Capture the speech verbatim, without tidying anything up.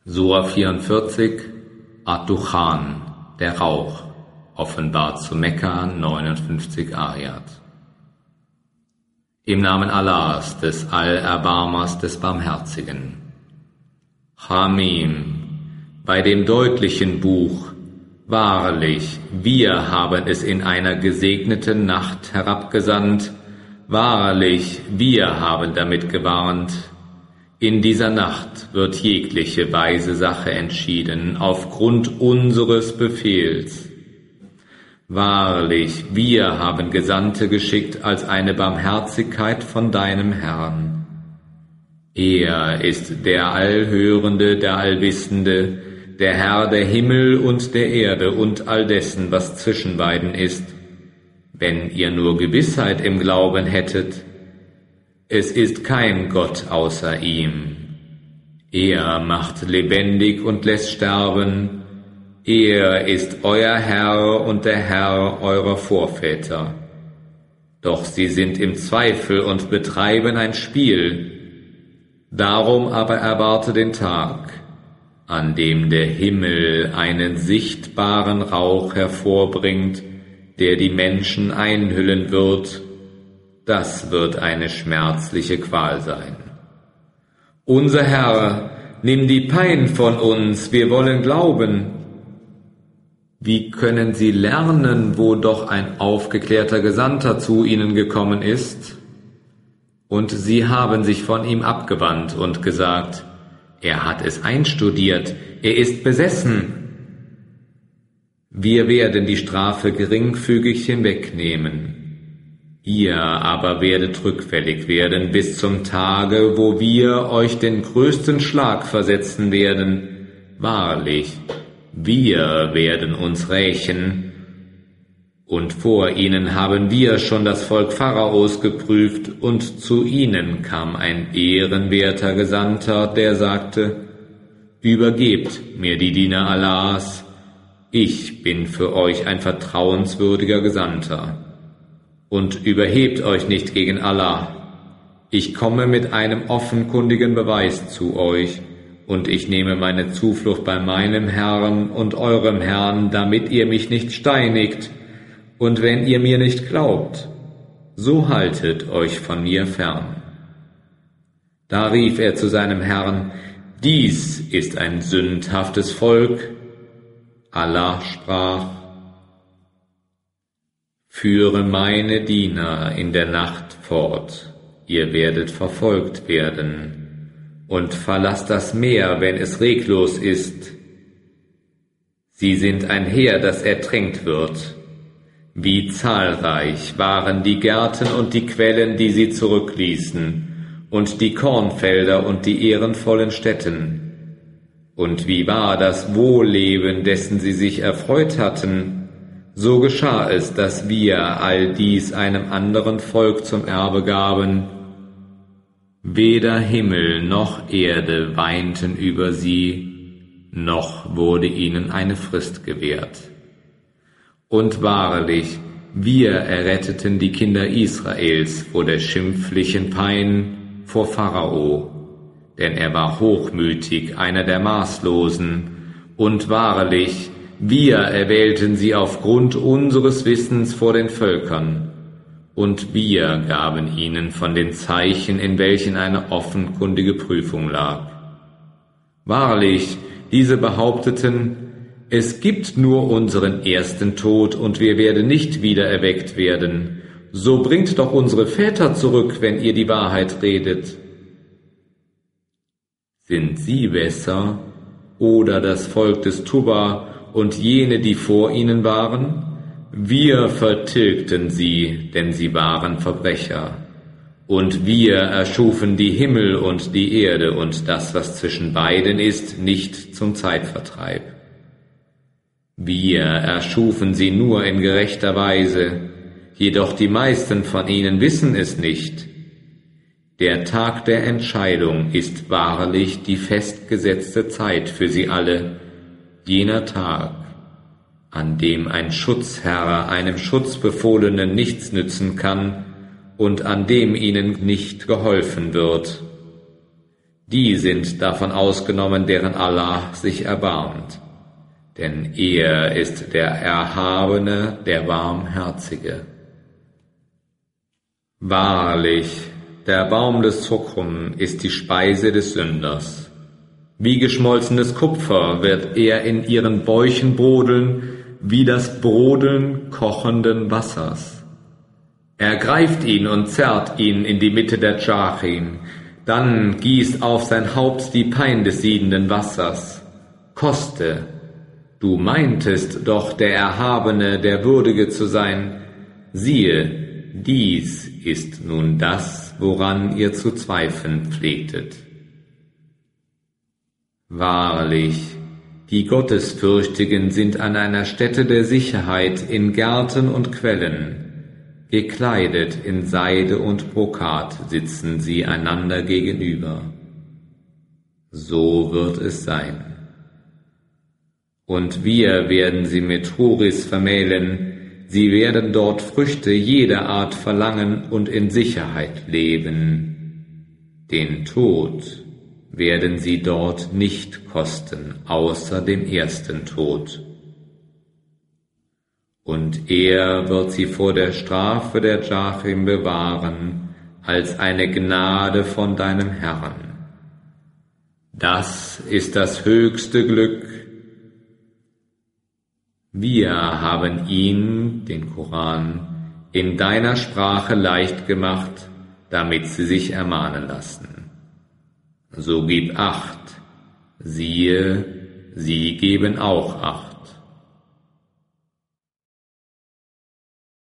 Sura vierundvierzig, Ad-Dukhan, der Rauch, offenbart zu Mekka, neunundfünfzig Ayat. Im Namen Allahs, des Allerbarmers, des Barmherzigen. Hamim, bei dem deutlichen Buch, wahrlich, wir haben es in einer gesegneten Nacht herabgesandt, wahrlich, wir haben damit gewarnt. In dieser Nacht wird jegliche weise Sache entschieden, aufgrund unseres Befehls. Wahrlich, wir haben Gesandte geschickt als eine Barmherzigkeit von deinem Herrn. Er ist der Allhörende, der Allwissende, der Herr der Himmel und der Erde und all dessen, was zwischen beiden ist. Wenn ihr nur Gewissheit im Glauben hättet, es ist kein Gott außer ihm. Er macht lebendig und lässt sterben. Er ist euer Herr und der Herr eurer Vorväter. Doch sie sind im Zweifel und betreiben ein Spiel. Darum aber erwarte den Tag, an dem der Himmel einen sichtbaren Rauch hervorbringt, der die Menschen einhüllen wird. Das wird eine schmerzliche Qual sein. Unser Herr, nimm die Pein von uns, wir wollen glauben. Wie können sie lernen, wo doch ein aufgeklärter Gesandter zu ihnen gekommen ist? Und sie haben sich von ihm abgewandt und gesagt, er hat es einstudiert, er ist besessen. Wir werden die Strafe geringfügig hinwegnehmen. Ihr aber werdet rückfällig werden bis zum Tage, wo wir euch den größten Schlag versetzen werden. Wahrlich, wir werden uns rächen. Und vor ihnen haben wir schon das Volk Pharaos geprüft, und zu ihnen kam ein ehrenwerter Gesandter, der sagte, übergebt mir die Diener Allahs, ich bin für euch ein vertrauenswürdiger Gesandter. Und überhebt euch nicht gegen Allah. Ich komme mit einem offenkundigen Beweis zu euch, und ich nehme meine Zuflucht bei meinem Herrn und eurem Herrn, damit ihr mich nicht steinigt. Und wenn ihr mir nicht glaubt, so haltet euch von mir fern. Da rief er zu seinem Herrn, dies ist ein sündhaftes Volk. Allah sprach, führe meine Diener in der Nacht fort, ihr werdet verfolgt werden, und verlasst das Meer, wenn es reglos ist. Sie sind ein Heer, das ertränkt wird. Wie zahlreich waren die Gärten und die Quellen, die sie zurückließen, und die Kornfelder und die ehrenvollen Stätten. Und wie war das Wohlleben, dessen sie sich erfreut hatten. So geschah es, dass wir all dies einem anderen Volk zum Erbe gaben. Weder Himmel noch Erde weinten über sie, noch wurde ihnen eine Frist gewährt. Und wahrlich, wir erretteten die Kinder Israels vor der schimpflichen Pein vor Pharao, denn er war hochmütig, einer der Maßlosen, und wahrlich, wir erwählten sie aufgrund unseres Wissens vor den Völkern, und wir gaben ihnen von den Zeichen, in welchen eine offenkundige Prüfung lag. Wahrlich, diese behaupteten, es gibt nur unseren ersten Tod, und wir werden nicht wieder erweckt werden. So bringt doch unsere Väter zurück, wenn ihr die Wahrheit redet. Sind sie besser, oder das Volk des Tuba und jene, die vor ihnen waren? Wir vertilgten sie, denn sie waren Verbrecher. Und wir erschufen die Himmel und die Erde und das, was zwischen beiden ist, nicht zum Zeitvertreib. Wir erschufen sie nur in gerechter Weise, jedoch die meisten von ihnen wissen es nicht. Der Tag der Entscheidung ist wahrlich die festgesetzte Zeit für sie alle, jener Tag, an dem ein Schutzherr einem Schutzbefohlenen nichts nützen kann und an dem ihnen nicht geholfen wird. Die sind davon ausgenommen, deren Allah sich erbarmt. Denn er ist der Erhabene, der Barmherzige. Wahrlich, der Baum des Zuckrum ist die Speise des Sünders. Wie geschmolzenes Kupfer wird er in ihren Bäuchen brodeln, wie das Brodeln kochenden Wassers. Er greift ihn und zerrt ihn in die Mitte der Dschachim, dann gießt auf sein Haupt die Pein des siedenden Wassers. Koste, du meintest doch der Erhabene, der Würdige zu sein. Siehe, dies ist nun das, woran ihr zu zweifeln pflegtet. Wahrlich, die Gottesfürchtigen sind an einer Stätte der Sicherheit in Gärten und Quellen. Gekleidet in Seide und Brokat sitzen sie einander gegenüber. So wird es sein. Und wir werden sie mit Huris vermählen, sie werden dort Früchte jeder Art verlangen und in Sicherheit leben. Den Tod werden sie dort nicht kosten, außer dem ersten Tod. Und er wird sie vor der Strafe der Dschachim bewahren, als eine Gnade von deinem Herrn. Das ist das höchste Glück. Wir haben ihn, den Koran, in deiner Sprache leicht gemacht, damit sie sich ermahnen lassen. So gib Acht, siehe, sie geben auch Acht.